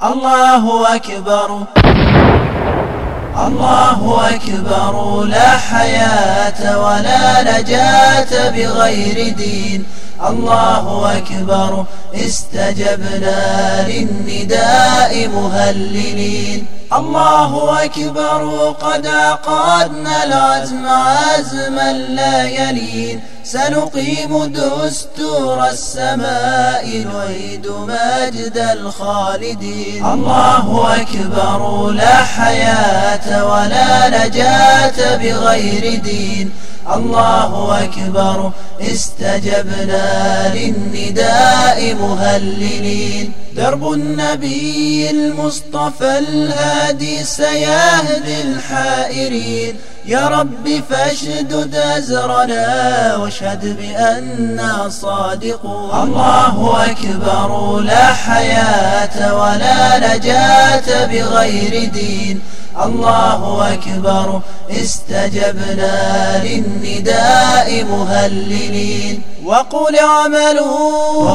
الله أكبر الله أكبر، لا حياة ولا نجاة بغير دين. الله أكبر، استجبنا للنداء مهللين. الله أكبر، قد عقدنا العزم عزما لا يلين. سنقيم دستور السماء، نعيد مجد الخالدين. الله أكبر، لا حياة ولا نجاة بغير دين. الله أكبر، استجبنا للنداء مهللين. درب النبي المصطفى الهادي سيهدي الحائرين. يا رب فاشدد أزرنا واشهد بأننا صادقون. الله أكبر، لا حياة ولا نجاة بغير دين. الله أكبر، استجبنا للنداء مهللين. وقل اعملوا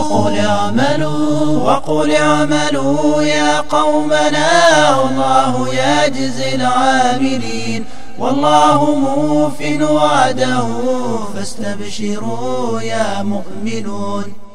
وقل اعملوا يا قومنا، الله يجزي العاملين. والله موف وعده، فاستبشروا يا مؤمنون.